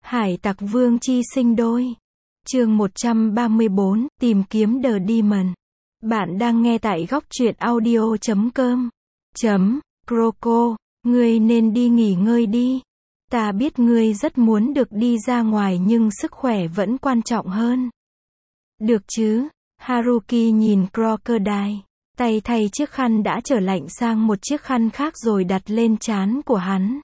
Hải tặc vương chi sinh đôi. Chương 134, tìm kiếm The Demon. Bạn đang nghe tại góc truyện audio.com. Croco, ngươi nên đi nghỉ ngơi đi. Ta biết ngươi rất muốn được đi ra ngoài nhưng sức khỏe vẫn quan trọng hơn. Được chứ? Haruki nhìn Crocodile. Tay thay chiếc khăn đã trở lạnh sang một chiếc khăn khác rồi đặt lên trán của hắn.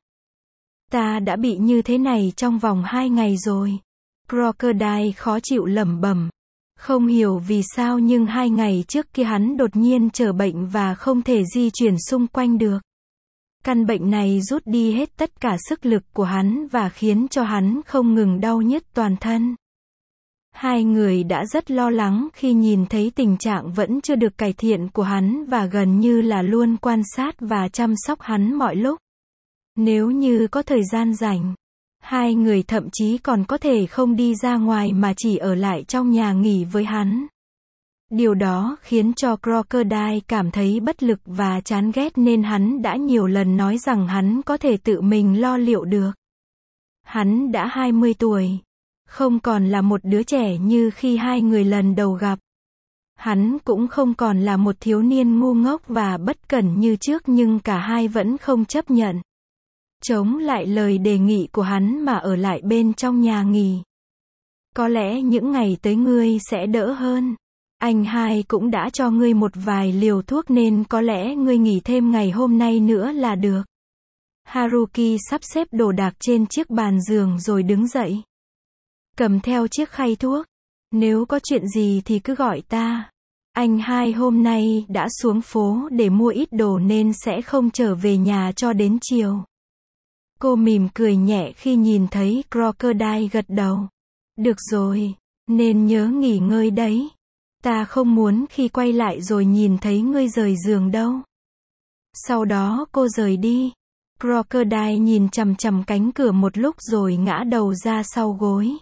Ta đã bị như thế này trong vòng 2 ngày rồi. Crocodile khó chịu lẩm bẩm. Không hiểu vì sao nhưng 2 ngày trước kia hắn đột nhiên trở bệnh và không thể di chuyển xung quanh được. Căn bệnh này rút đi hết tất cả sức lực của hắn và khiến cho hắn không ngừng đau nhức toàn thân. Hai người đã rất lo lắng khi nhìn thấy tình trạng vẫn chưa được cải thiện của hắn và gần như là luôn quan sát và chăm sóc hắn mọi lúc. Nếu như có thời gian rảnh, hai người thậm chí còn có thể không đi ra ngoài mà chỉ ở lại trong nhà nghỉ với hắn. Điều đó khiến cho Crocodile cảm thấy bất lực và chán ghét nên hắn đã nhiều lần nói rằng hắn có thể tự mình lo liệu được. Hắn đã 20 tuổi. Không còn là một đứa trẻ như khi hai người lần đầu gặp. Hắn cũng không còn là một thiếu niên ngu ngốc và bất cẩn như trước nhưng cả hai vẫn không chấp nhận. Chống lại lời đề nghị của hắn mà ở lại bên trong nhà nghỉ. Có lẽ những ngày tới ngươi sẽ đỡ hơn. Anh hai cũng đã cho ngươi một vài liều thuốc nên có lẽ ngươi nghỉ thêm ngày hôm nay nữa là được. Haruki sắp xếp đồ đạc trên chiếc bàn giường rồi đứng dậy. Cầm theo chiếc khay thuốc. Nếu có chuyện gì thì cứ gọi ta. Anh hai hôm nay đã xuống phố để mua ít đồ nên sẽ không trở về nhà cho đến chiều. Cô mỉm cười nhẹ khi nhìn thấy Crocodile gật đầu. Được rồi, nên nhớ nghỉ ngơi đấy. Ta không muốn khi quay lại rồi nhìn thấy ngươi rời giường đâu. Sau đó cô rời đi. Crocodile nhìn chằm chằm cánh cửa một lúc rồi ngã đầu ra sau gối.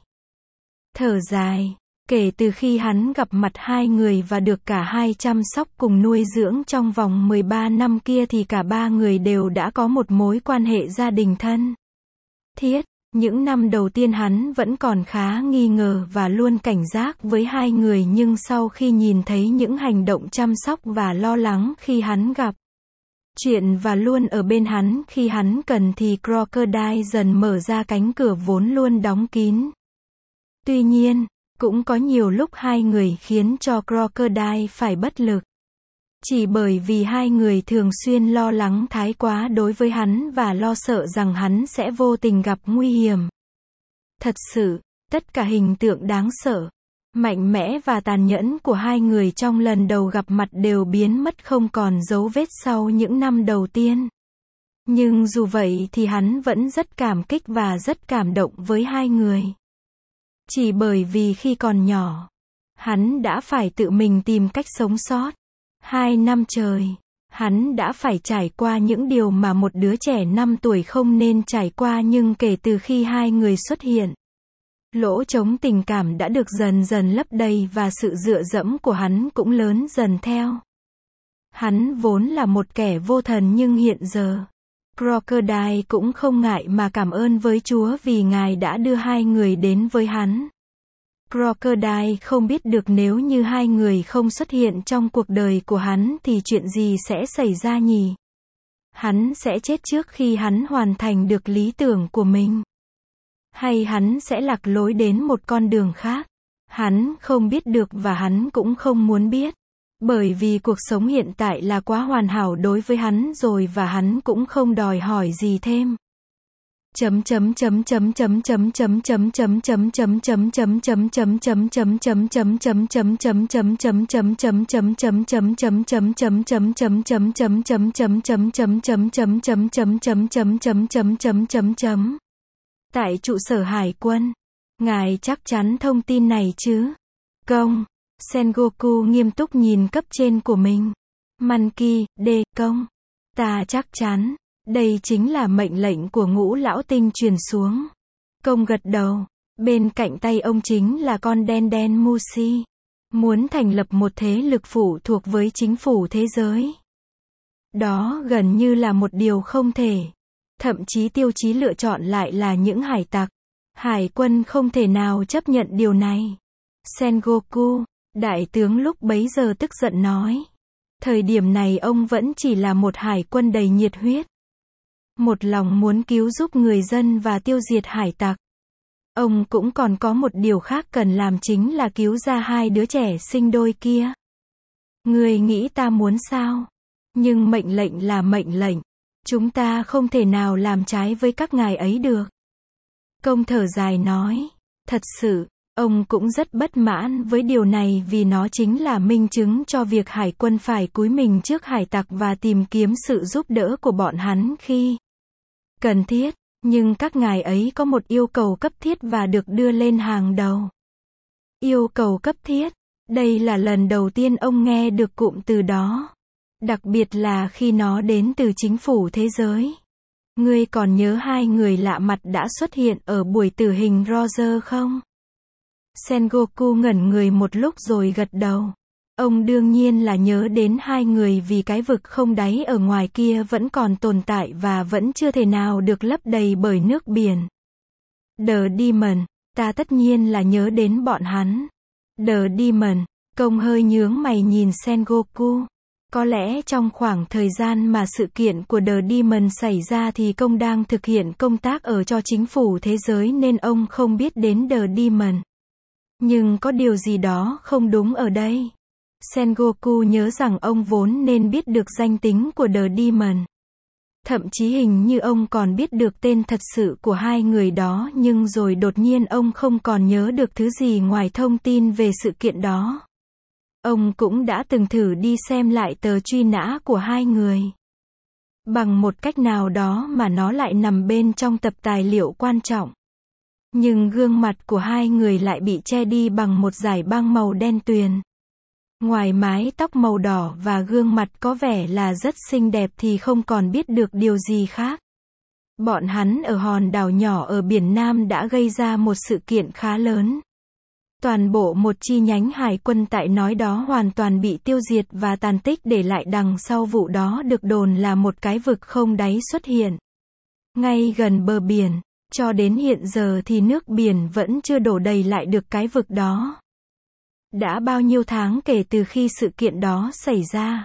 Thở dài, kể từ khi hắn gặp mặt hai người và được cả hai chăm sóc cùng nuôi dưỡng trong vòng 13 năm kia thì cả ba người đều đã có một mối quan hệ gia đình thân thiết. Những năm đầu tiên hắn vẫn còn khá nghi ngờ và luôn cảnh giác với hai người nhưng sau khi nhìn thấy những hành động chăm sóc và lo lắng khi hắn gặp chuyện và luôn ở bên hắn khi hắn cần thì Crocodile dần mở ra cánh cửa vốn luôn đóng kín. Tuy nhiên, cũng có nhiều lúc hai người khiến cho Crocodile phải bất lực. Chỉ bởi vì hai người thường xuyên lo lắng thái quá đối với hắn và lo sợ rằng hắn sẽ vô tình gặp nguy hiểm. Thật sự, tất cả hình tượng đáng sợ, mạnh mẽ và tàn nhẫn của hai người trong lần đầu gặp mặt đều biến mất không còn dấu vết sau những năm đầu tiên. Nhưng dù vậy thì hắn vẫn rất cảm kích và rất cảm động với hai người. Chỉ bởi vì khi còn nhỏ, hắn đã phải tự mình tìm cách sống sót. 2 năm trời, hắn đã phải trải qua những điều mà một đứa trẻ 5 tuổi không nên trải qua nhưng kể từ khi hai người xuất hiện, lỗ trống tình cảm đã được dần dần lấp đầy và sự dựa dẫm của hắn cũng lớn dần theo. Hắn vốn là một kẻ vô thần nhưng hiện giờ, Crocodile cũng không ngại mà cảm ơn với Chúa vì Ngài đã đưa hai người đến với hắn. Crocodile không biết được nếu như hai người không xuất hiện trong cuộc đời của hắn thì chuyện gì sẽ xảy ra nhỉ? Hắn sẽ chết trước khi hắn hoàn thành được lý tưởng của mình? Hay hắn sẽ lạc lối đến một con đường khác? Hắn không biết được và hắn cũng không muốn biết. Bởi vì cuộc sống hiện tại là quá hoàn hảo đối với hắn rồi và hắn cũng không đòi hỏi gì thêm. Tại trụ sở hải quân, ngài chắc chắn thông tin này chứ? Công. Sengoku nghiêm túc nhìn cấp trên của mình. Monkey, công. Ta chắc chắn. Đây chính là mệnh lệnh của Ngũ Lão Tinh truyền xuống. Công gật đầu. Bên cạnh tay ông chính là con đen đen Mushi. Muốn thành lập một thế lực phụ thuộc với chính phủ thế giới. Đó gần như là một điều không thể. Thậm chí tiêu chí lựa chọn lại là những hải tặc. Hải quân không thể nào chấp nhận điều này. Sengoku, đại tướng lúc bấy giờ tức giận nói. Thời điểm này ông vẫn chỉ là một hải quân đầy nhiệt huyết. Một lòng muốn cứu giúp người dân và tiêu diệt hải tặc. Ông cũng còn có một điều khác cần làm chính là cứu ra hai đứa trẻ sinh đôi kia. Người nghĩ ta muốn sao? Nhưng mệnh lệnh là mệnh lệnh. Chúng ta không thể nào làm trái với các ngài ấy được. Công thở dài nói. Thật sự, ông cũng rất bất mãn với điều này vì nó chính là minh chứng cho việc hải quân phải cúi mình trước hải tặc và tìm kiếm sự giúp đỡ của bọn hắn khi cần thiết. Nhưng các ngài ấy có một yêu cầu cấp thiết và được đưa lên hàng đầu. Yêu cầu cấp thiết. Đây là lần đầu tiên ông nghe được cụm từ đó. Đặc biệt là khi nó đến từ chính phủ thế giới. Ngươi còn nhớ hai người lạ mặt đã xuất hiện ở buổi tử hình Roger không? Sengoku ngẩn người một lúc rồi gật đầu. Ông đương nhiên là nhớ đến hai người vì cái vực không đáy ở ngoài kia vẫn còn tồn tại và vẫn chưa thể nào được lấp đầy bởi nước biển. The Demon, ta tất nhiên là nhớ đến bọn hắn. The Demon, công hơi nhướng mày nhìn Sengoku. Có lẽ trong khoảng thời gian mà sự kiện của The Demon xảy ra thì công đang thực hiện công tác ở cho chính phủ thế giới nên ông không biết đến The Demon. Nhưng có điều gì đó không đúng ở đây. Sengoku nhớ rằng ông vốn nên biết được danh tính của The Demon. Thậm chí hình như ông còn biết được tên thật sự của hai người đó nhưng rồi đột nhiên ông không còn nhớ được thứ gì ngoài thông tin về sự kiện đó. Ông cũng đã từng thử đi xem lại tờ truy nã của hai người. Bằng một cách nào đó mà nó lại nằm bên trong tập tài liệu quan trọng. Nhưng gương mặt của hai người lại bị che đi bằng một dải băng màu đen tuyền. Ngoài mái tóc màu đỏ và gương mặt có vẻ là rất xinh đẹp thì không còn biết được điều gì khác. Bọn hắn ở hòn đảo nhỏ ở biển Nam đã gây ra một sự kiện khá lớn. Toàn bộ một chi nhánh hải quân tại nói đó hoàn toàn bị tiêu diệt và tàn tích để lại đằng sau vụ đó được đồn là một cái vực không đáy xuất hiện. Ngay gần bờ biển, cho đến hiện giờ thì nước biển vẫn chưa đổ đầy lại được cái vực đó. Đã bao nhiêu tháng kể từ khi sự kiện đó xảy ra?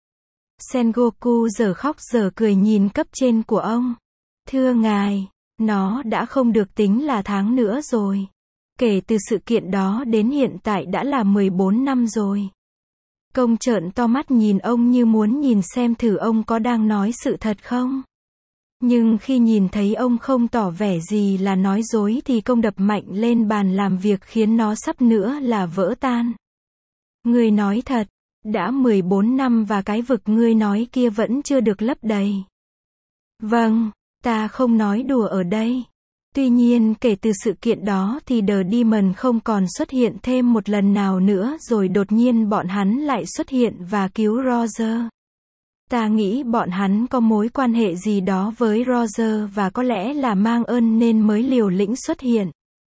Sengoku giờ khóc giờ cười nhìn cấp trên của ông. Thưa ngài, nó đã không được tính là tháng nữa rồi. Kể từ sự kiện đó đến hiện tại đã là 14 năm rồi. Công trợn to mắt nhìn ông như muốn nhìn xem thử ông có đang nói sự thật không. Nhưng khi nhìn thấy ông không tỏ vẻ gì là nói dối thì công đập mạnh lên bàn làm việc khiến nó sắp nữa là vỡ tan. Ngươi nói thật, đã 14 năm và cái vực ngươi nói kia vẫn chưa được lấp đầy. Vâng, ta không nói đùa ở đây. Tuy nhiên kể từ sự kiện đó thì The Demon không còn xuất hiện thêm một lần nào nữa rồi đột nhiên bọn hắn lại xuất hiện và cứu Roger. Ta nghĩ bọn hắn có mối quan hệ gì đó với Roger và có lẽ là mang ơn nên mới liều lĩnh xuất hiện.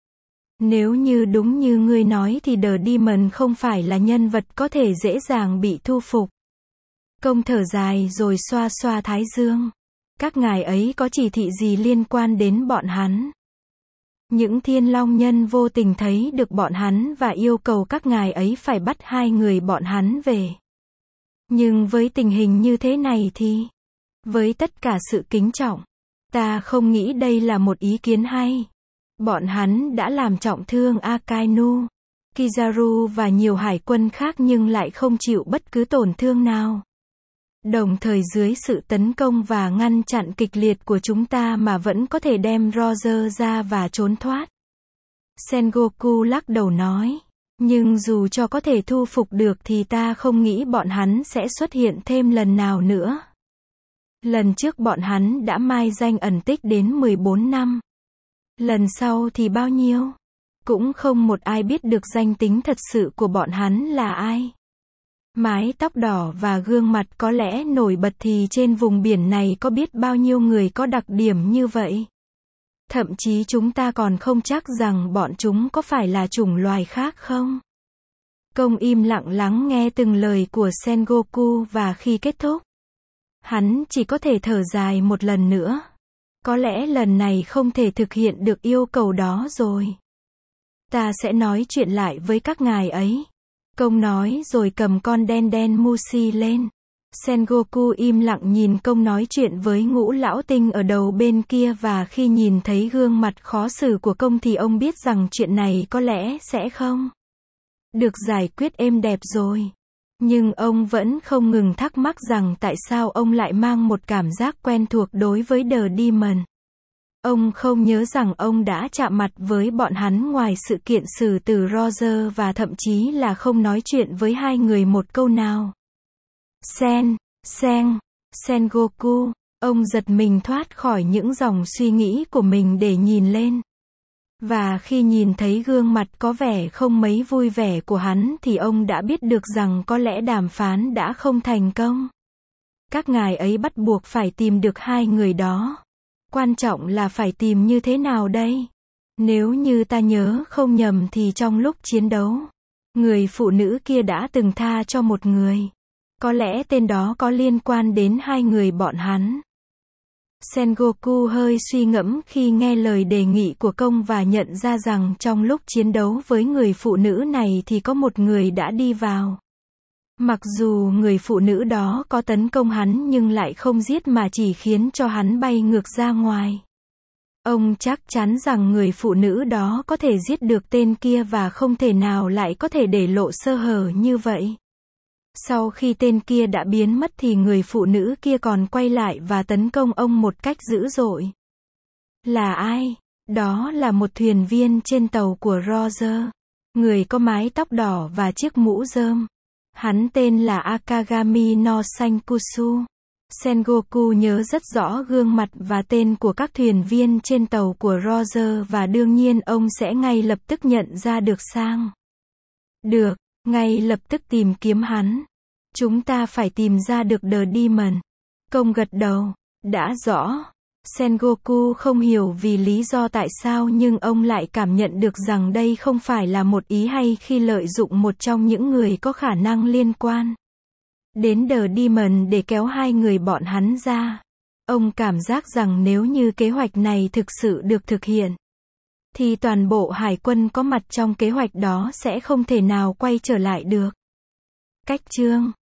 Nếu như đúng như ngươi nói thì The Demon không phải là nhân vật có thể dễ dàng bị thu phục. Công thở dài rồi xoa xoa thái dương. Các ngài ấy có chỉ thị gì liên quan đến bọn hắn? Những Thiên Long nhân vô tình thấy được bọn hắn và yêu cầu các ngài ấy phải bắt hai người bọn hắn về. Nhưng với tình hình như thế này thì, với tất cả sự kính trọng, ta không nghĩ đây là một ý kiến hay. Bọn hắn đã làm trọng thương Akainu, Kizaru và nhiều hải quân khác nhưng lại không chịu bất cứ tổn thương nào. Đồng thời dưới sự tấn công và ngăn chặn kịch liệt của chúng ta mà vẫn có thể đem Roger ra và trốn thoát. Sengoku lắc đầu nói. Nhưng dù cho có thể thu phục được thì ta không nghĩ bọn hắn sẽ xuất hiện thêm lần nào nữa. Lần trước bọn hắn đã mai danh ẩn tích đến 14 năm. Lần sau thì bao nhiêu? Cũng không một ai biết được danh tính thật sự của bọn hắn là ai. Mái tóc đỏ và gương mặt có lẽ nổi bật thì trên vùng biển này có biết bao nhiêu người có đặc điểm như vậy. Thậm chí chúng ta còn không chắc rằng bọn chúng có phải là chủng loài khác không. Công im lặng lắng nghe từng lời của Sengoku và khi kết thúc, hắn chỉ có thể thở dài một lần nữa. Có lẽ lần này không thể thực hiện được yêu cầu đó rồi. Ta sẽ nói chuyện lại với các ngài ấy. Công nói rồi cầm con đen đen Mushi lên. Sengoku im lặng nhìn công nói chuyện với Ngũ Lão Tinh ở đầu bên kia, và khi nhìn thấy gương mặt khó xử của công thì ông biết rằng chuyện này có lẽ sẽ không được giải quyết êm đẹp rồi. Nhưng ông vẫn không ngừng thắc mắc rằng tại sao ông lại mang một cảm giác quen thuộc đối với The Demon. Ông không nhớ rằng ông đã chạm mặt với bọn hắn ngoài sự kiện xử tử Roger, và thậm chí là không nói chuyện với hai người một câu nào. Sengoku, ông giật mình thoát khỏi những dòng suy nghĩ của mình để nhìn lên. Và khi nhìn thấy gương mặt có vẻ không mấy vui vẻ của hắn thì ông đã biết được rằng có lẽ đàm phán đã không thành công. Các ngài ấy bắt buộc phải tìm được hai người đó. Quan trọng là phải tìm như thế nào đây? Nếu như ta nhớ không nhầm thì trong lúc chiến đấu, người phụ nữ kia đã từng tha cho một người. Có lẽ tên đó có liên quan đến hai người bọn hắn. Sengoku hơi suy ngẫm khi nghe lời đề nghị của công và nhận ra rằng trong lúc chiến đấu với người phụ nữ này thì có một người đã đi vào. Mặc dù người phụ nữ đó có tấn công hắn nhưng lại không giết mà chỉ khiến cho hắn bay ngược ra ngoài. Ông chắc chắn rằng người phụ nữ đó có thể giết được tên kia và không thể nào lại có thể để lộ sơ hở như vậy. Sau khi tên kia đã biến mất thì người phụ nữ kia còn quay lại và tấn công ông một cách dữ dội. Là ai? Đó là một thuyền viên trên tàu của Roger. Người có mái tóc đỏ và chiếc mũ rơm. Hắn tên là Akagami no Sankusu. Sengoku nhớ rất rõ gương mặt và tên của các thuyền viên trên tàu của Roger, và đương nhiên ông sẽ ngay lập tức nhận ra được sang. Được, ngay lập tức tìm kiếm hắn. Chúng ta phải tìm ra được The Demon. Công gật đầu. Đã rõ. Sengoku không hiểu vì lý do tại sao nhưng ông lại cảm nhận được rằng đây không phải là một ý hay khi lợi dụng một trong những người có khả năng liên quan đến The Demon để kéo hai người bọn hắn ra. Ông cảm giác rằng nếu như kế hoạch này thực sự được thực hiện, thì toàn bộ hải quân có mặt trong kế hoạch đó sẽ không thể nào quay trở lại được. Cách chương